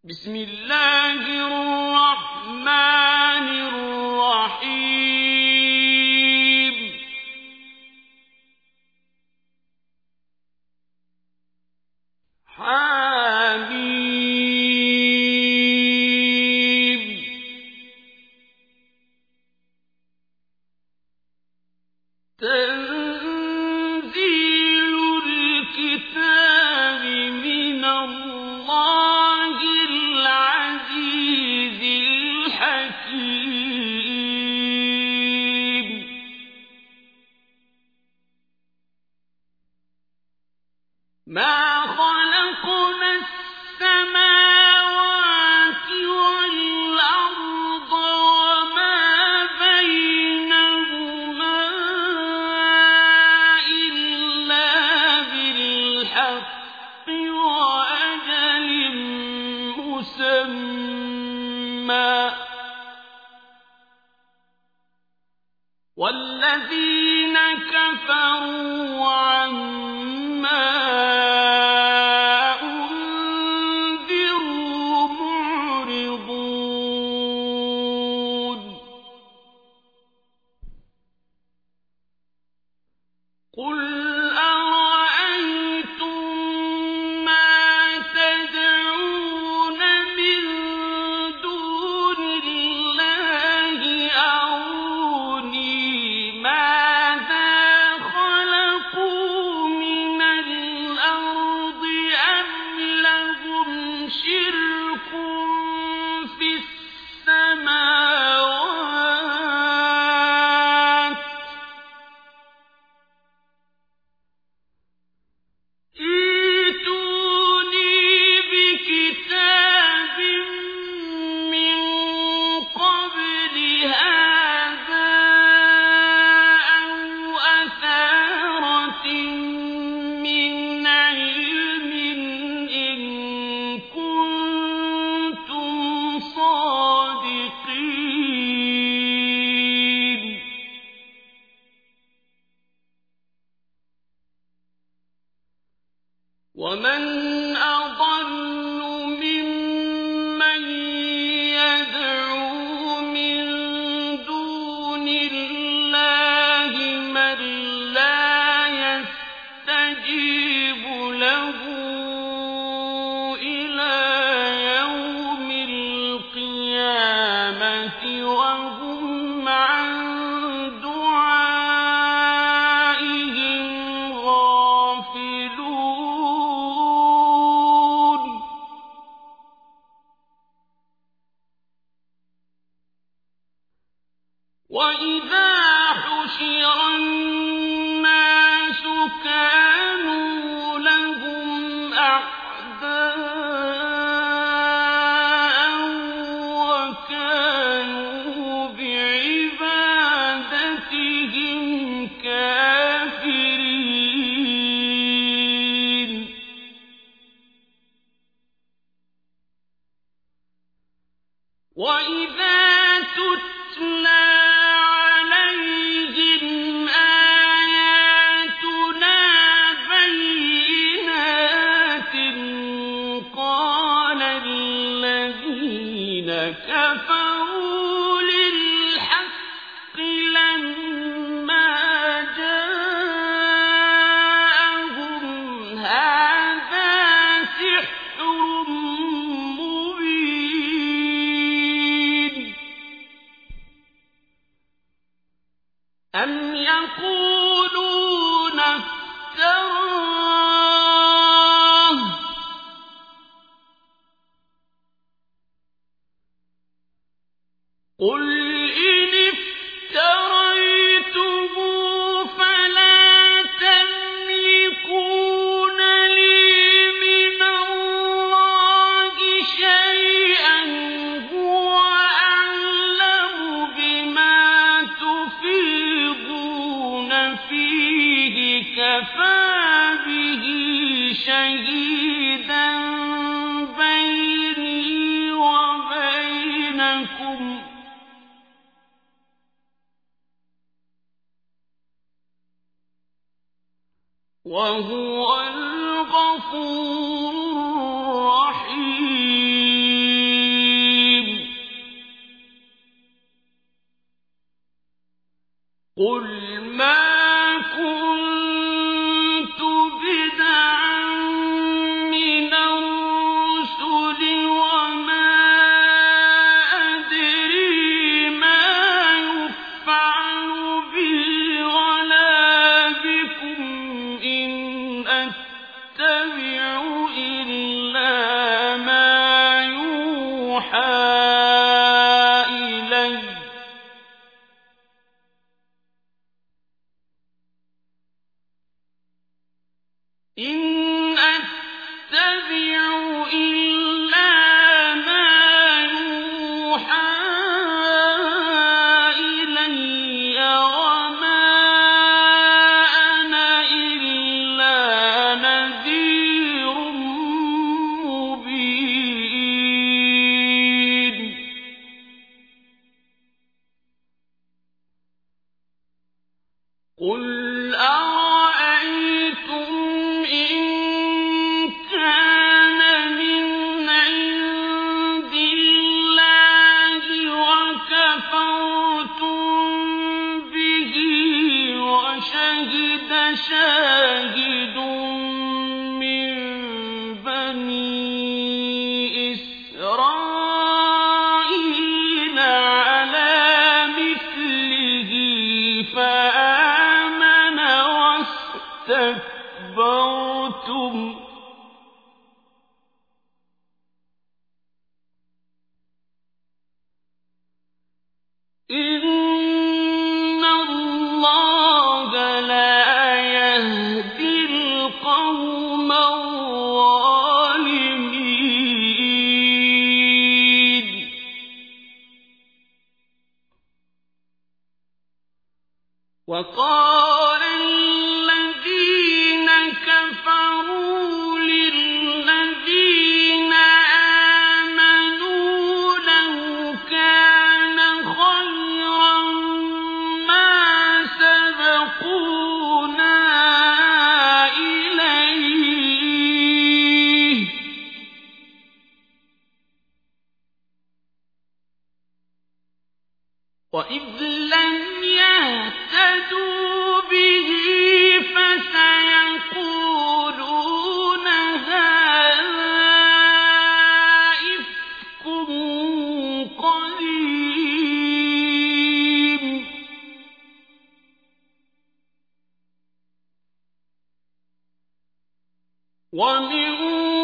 بسم الله الرحمن الرحيم حميم تنزيل الكتاب من الله العزيز الحكيم ما خلقنا السماوات والأرض وما بينهما إلا بالحق وأجل مسمى والذين كفروا عما أنذروا معرضون قل أرأيتم ما تدعون من دون الله أروني ماذا خلقوا من الأرض أم لهم شرك في السماوات ائتوني بكتاب من قبل هذا أو أثارة من علم إن كنتم صادقين ومن أضل ممن يدعو من دون الله من لا يستجيب له إلى يوم القيامة وهم عن دعائهم غافلون وإذا حشر الناس كانوا لهم أعداء وكانوا بعبادتهم كافرين وإذا تتلى عليهم آياتنا بينات قال الذين كفروا للحق لما جاءهم هذا سحر مبين أم يقولون افتراه قل إن افتريته فلا تملكون لي من الله شيئا هو أعلم بما تفيضون فيه كفى به شهيدا بيني وبينكم وهو الغفور الرحيم قُلْ مَا كُنتُ بِدْعًا مِّنَ الرُّسُلِ وَمَا أَدْرِي مَا يُفْعَلُ بِي وَلَا بِكُمْ إِنْ أَتَّبِعُ إِلَّا مَا يُوحَىٰ إِلَيَّ وَمَا أَنَا إِلَّا نَذِيرٌ مُّبِينٌ قُلْ أَرَأَيْتُمْ إِن كَانَ مِنْ عِندِ اللَّهِ وَكَفَرْتُم بِهِ وَشَهِدَ شَاهِدٌ مِّن بَنِي إِسْرَائِيلَ عَلَىٰ مِثْلِهِ فَآمَنَ وَاسْتَكْبَرْتُمْ إِنَّ اللَّهَ لَا يَهْدِي الْقَوْمَ الظَّالِمِينَ وَقَالَ الَّذِينَ كَفَرُوا لِلَّذِينَ آمَنُوا لَوْ كَانَ خَيْرًا مَّا سَبَقُونَا إِلَيْهِ وَإِذْ لَمْ يَهْتَدُوا بِهِ فَسَيَقُولُونَ هَٰذَا إِفْكٌ قَدِيمٌ وَمِن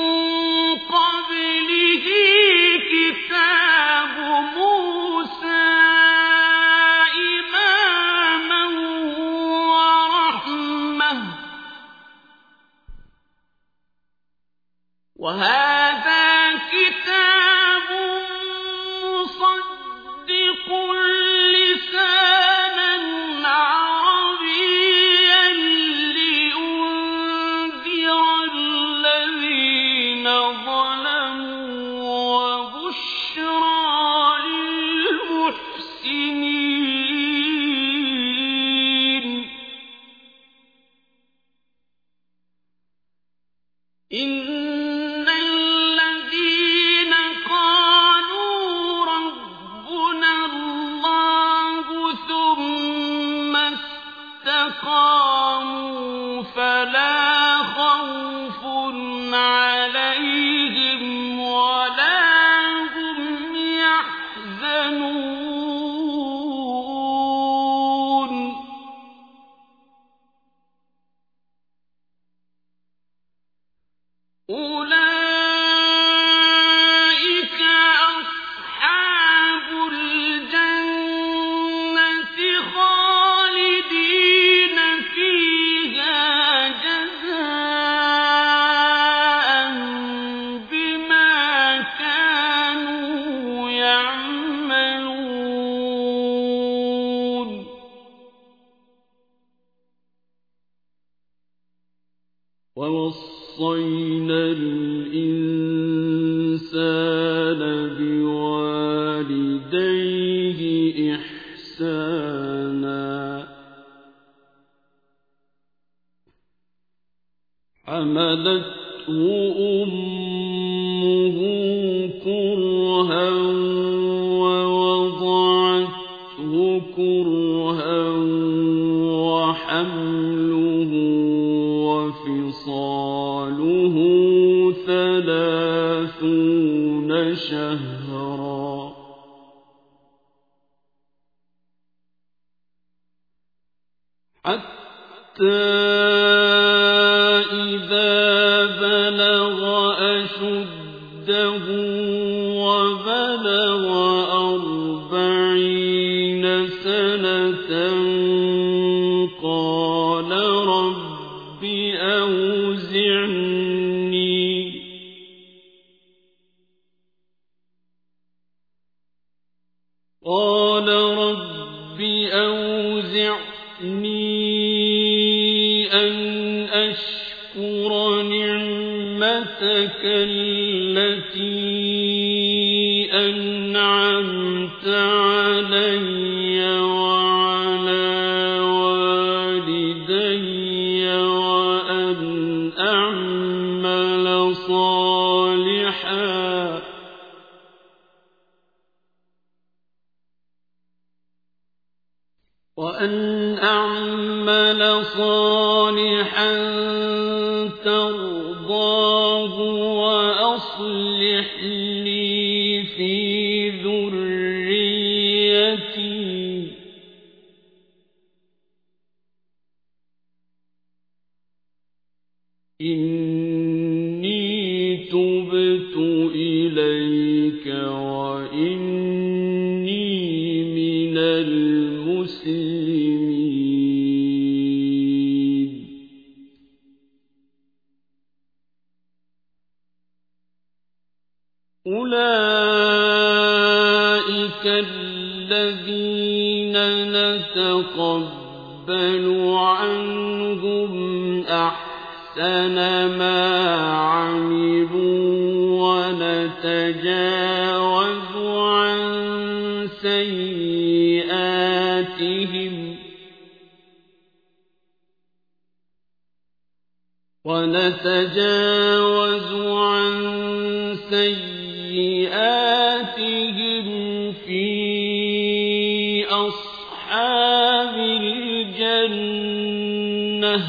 قَبْلِهِ كِتَابُ مُوسَىٰ إِمَامًا وَرَحْمَةً ۚ وَهَٰذَا كِتَابٌ مُّصَدِّقٌ لِّسَانًا عَرَبِيًّا لِّيُنذِرَ الَّذِينَ ظَلَمُوا وَبُشْرَىٰ لِلْمُحْسِنِينَ إِنَّ الَّذِينَ قَالُوا رَبُّنَا اللَّهُ ثُمَّ اسْتَقَامُوا فَلَا خَوْفٌ عَلَيْهِمْ وَلَا هُمْ يَحْزَنُونَ أُولَٰئِكَ أَصْحَابُ الْجَنَّةِ خَالِدِينَ فِيهَا جَزَاءً بِمَا كَانُوا يَعْمَلُونَ وَوَصَّيْنَا الْإِنسَانَ بِوَالِدَيْهِ إِحْسَانًا حَمَلَتْهُ أُمُّهُ كُرْهًا وَوَضَعَتْهُ كُرْهًا شهرا حتى إذا بلغ أشده وبلغ 40 سنة قال رب أوزعني أن أشكر نعمتك التي أنعمت علي وعلى والدي وأن أعمل صالحا ترضاه وأصلح لي في ذريتي إني تبت إليك وإني من المسلمين أولئك الذين نتقبل عنهم أحسن ما عملوا ونتجاوز عن سيئاتهم في أصحاب الجنة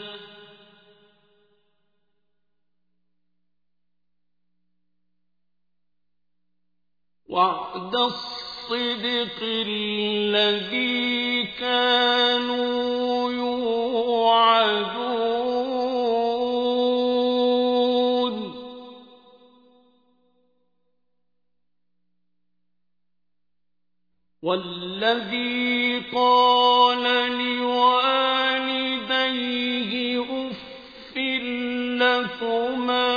وعد الصدق الذي كانوا يوعدون والذي قال لوالديه أف لكما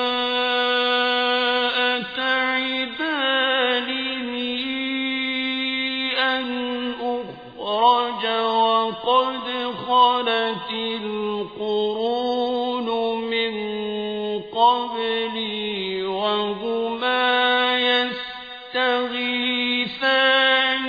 وقد خلت القرون من قبلي وهما يستغيثان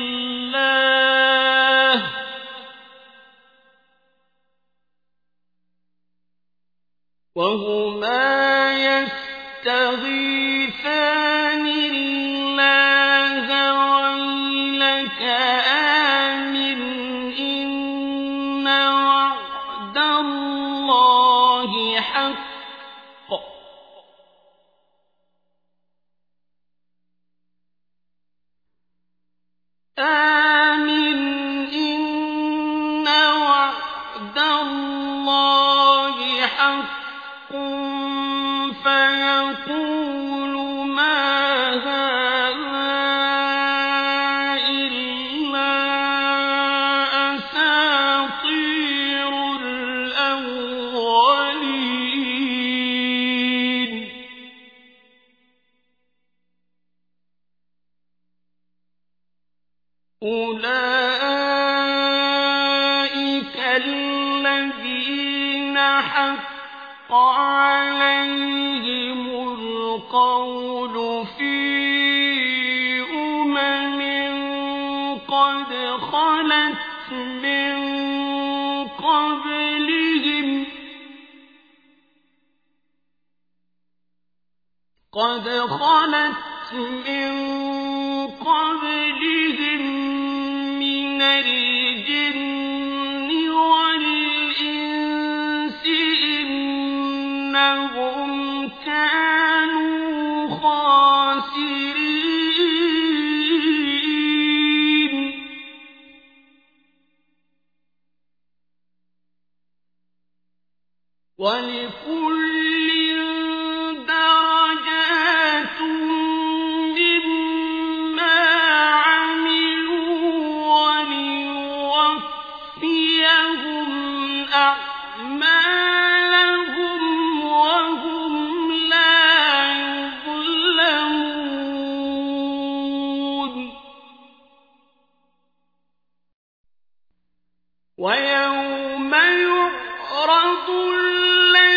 الله ويلك آمن إن وعد الله حق آمن إن وعد الله حق فيقول ما هذا إلا أساطير الأولين أولئك الذين حق عليهم القول في قد خلت من قبلهم من الجن والإنس إنهم كانوا خاسرين الْخَاسِرِينَ وَلِكُلٍّ دَرَجَاتٌ مِّمَّا عَمِلُوا وَلِيُوَفِّيَهُمْ أَعْمَالَهُمْ وَهُمْ لَا يُظْلَمُونَ وَيَوْمَ يُعْرَضُ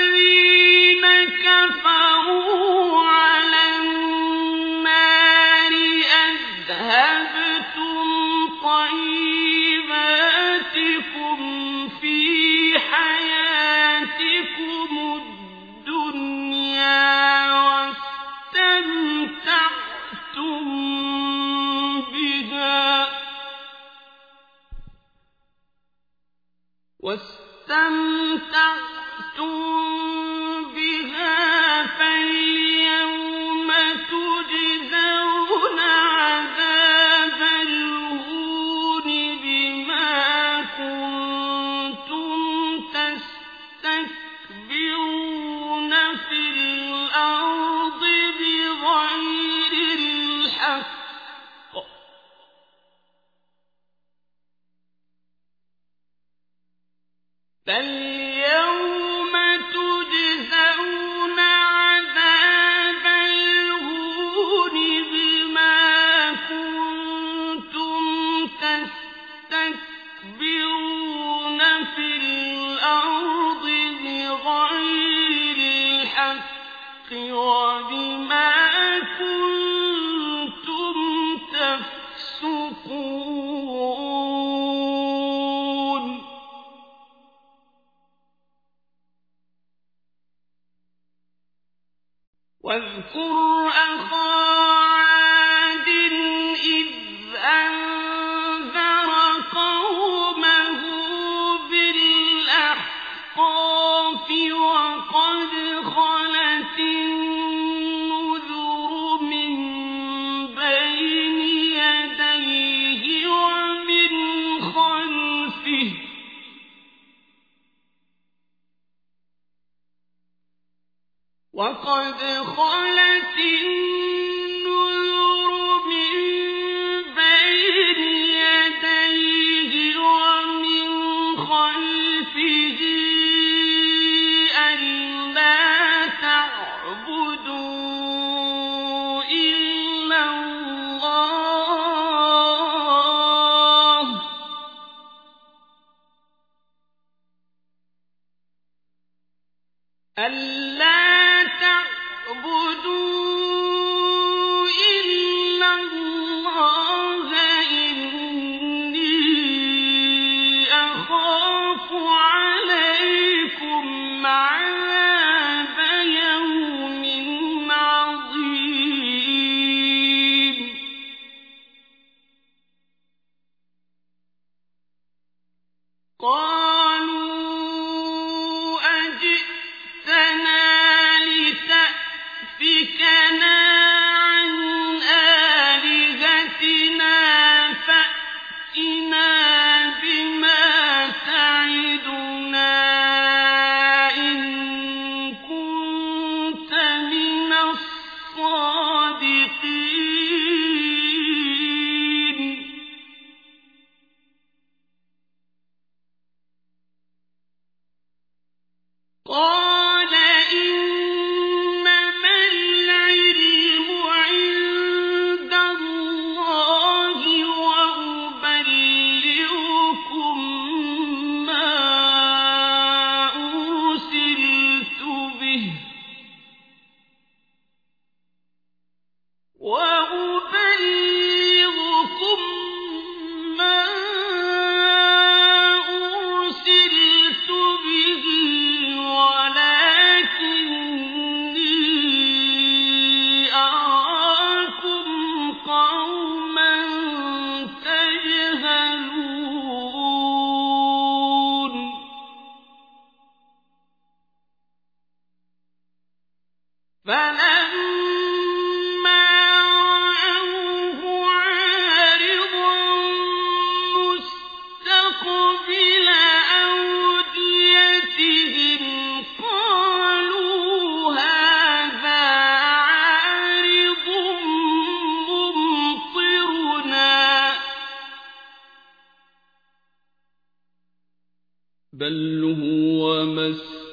بل هو ما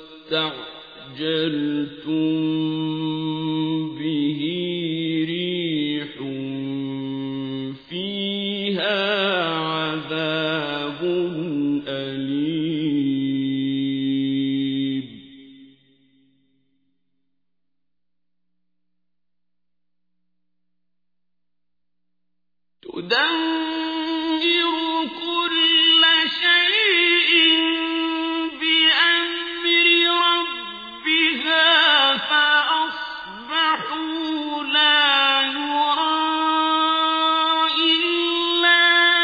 استعجلتم به ريح فيها عذاب أليم تدمر كل شيء بأمر ربها فأصبحوا لا يرى إلا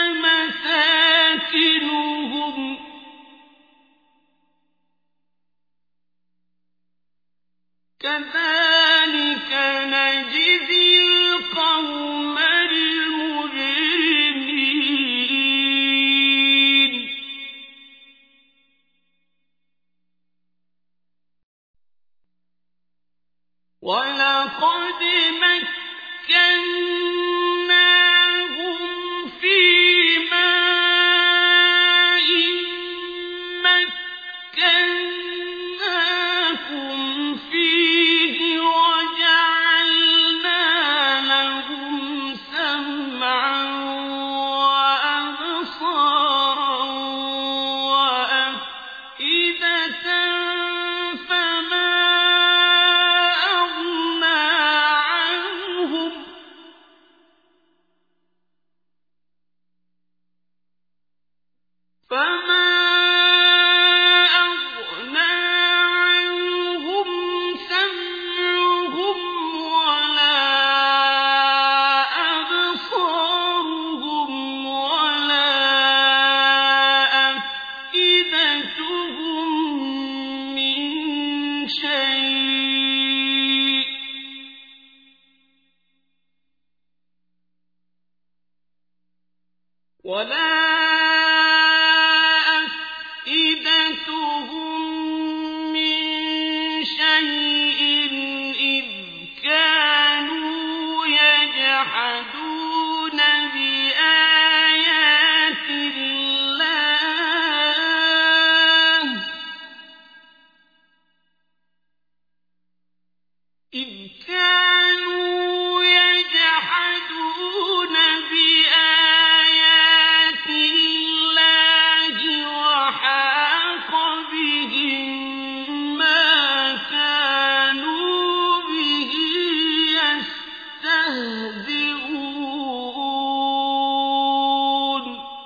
مساكنهم كذلك نجزي القوم المجرمين ولقد مكناهم في ماء مكناكم فيه وجعلنا لهم سمعا وأبصارا وأفئدة فما أغنى عنهم سمعهم ولا أبصارهم ولا أفئدتهم من شيء إذ كانوا يجحدون بآيات الله وحاق بهم ما كانوا به يستهزئون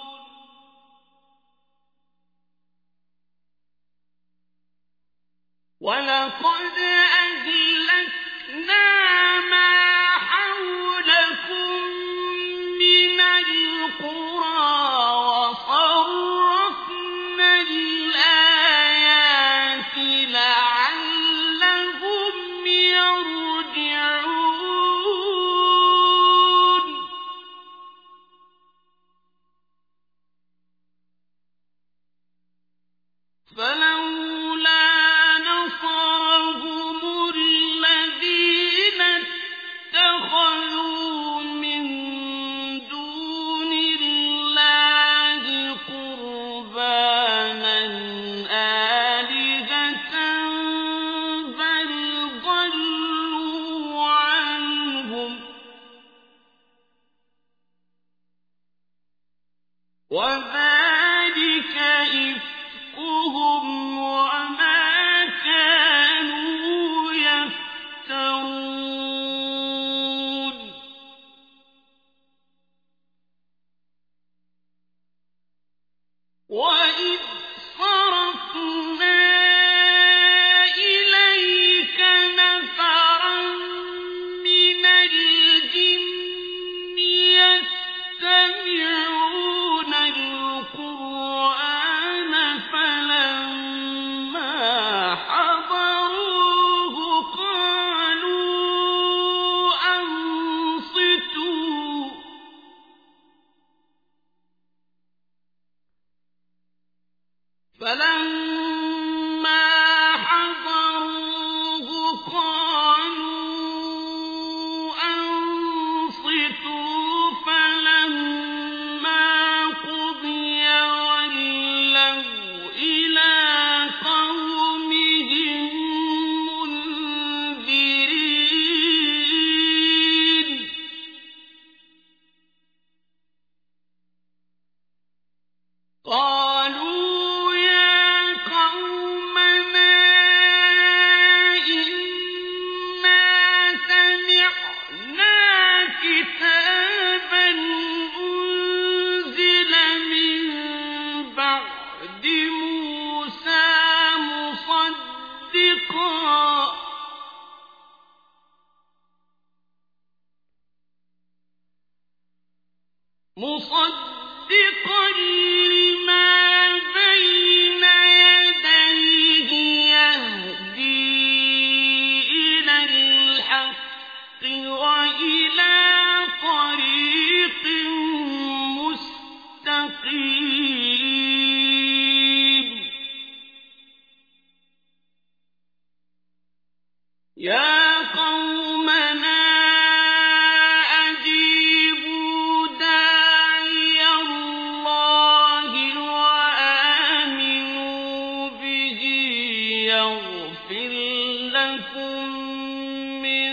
ولقد أهلكنا ما حولكم من القرى وصرفنا الآيات لعلهم يرجعون فلولا نصرهم الذين اتخذوا من دون الله قربانا آلهة بل ضلوا عنهم وذلك إفكهم وما كانوا يفترون وإذ صرفنا إليك نفرا من الجن يستمعون القرآن مصدقا لما بين يديه يهدي إلى الحق وإلى طريق مستقيم يا قومنا أجيبوا داعي الله وآمنوا به يغفر لكم من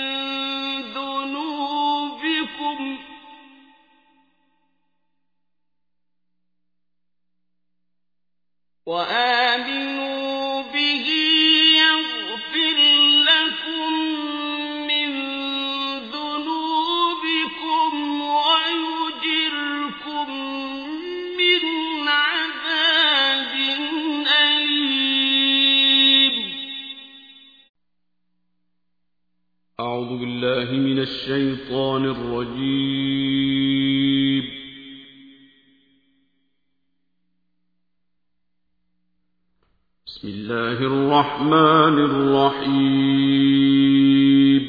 ذنوبكم ويجركم من عذاب أليم. أعوذ بالله من الشيطان الرجيم. بسم الله الرحمن الرحيم.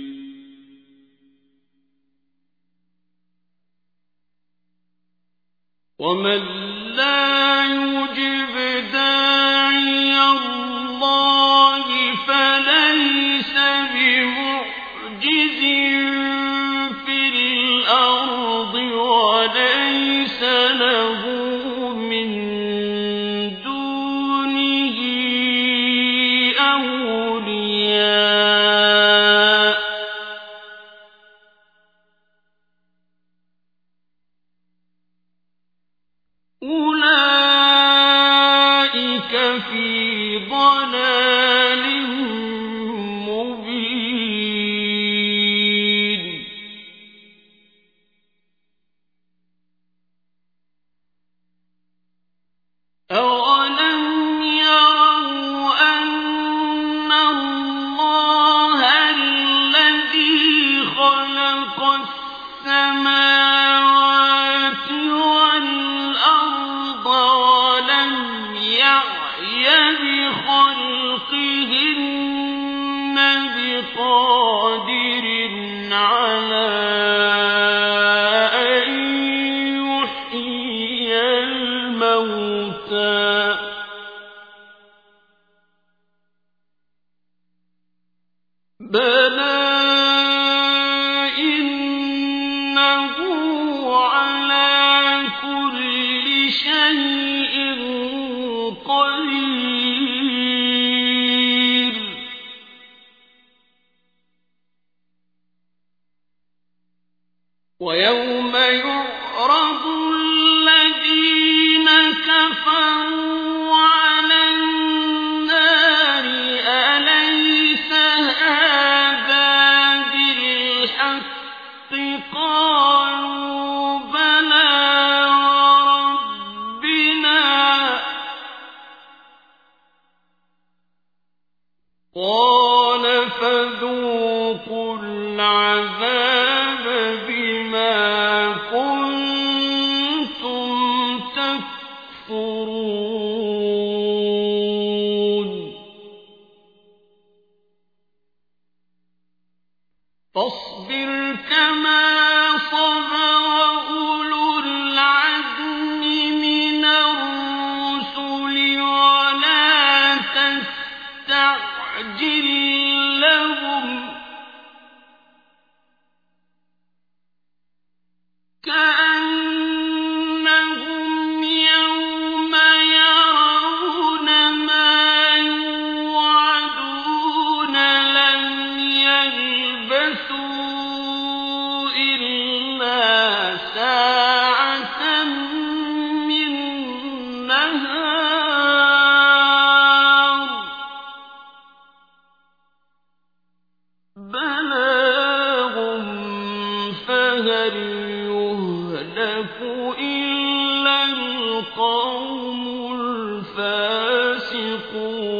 ومن لا يجب داعي الله فليس بمعجز في الأرض وليس له من دونه أولياء أولئك في ضلال مبين. أولم يروا أن الله الذي خلق السماوات والأرض ولم يعي بخلقهن بقادر على أن يحيي الموتى بلى إنه على كل شيء قدير. ويوم يعرض الذين كفروا على النار أليس هذا بالحق قالوا بلى وربنا قال فذوقوا العذاب بما كنتم تكفرون. فاصبر كما صبر أولو العزم من الرسل ولا تستعجل لهم كأنهم يوم يرون ما يوعدون لم يلبثوا إلا ساعة من نهار بلاغ فهل يهلك إلا القوم الفاسقون.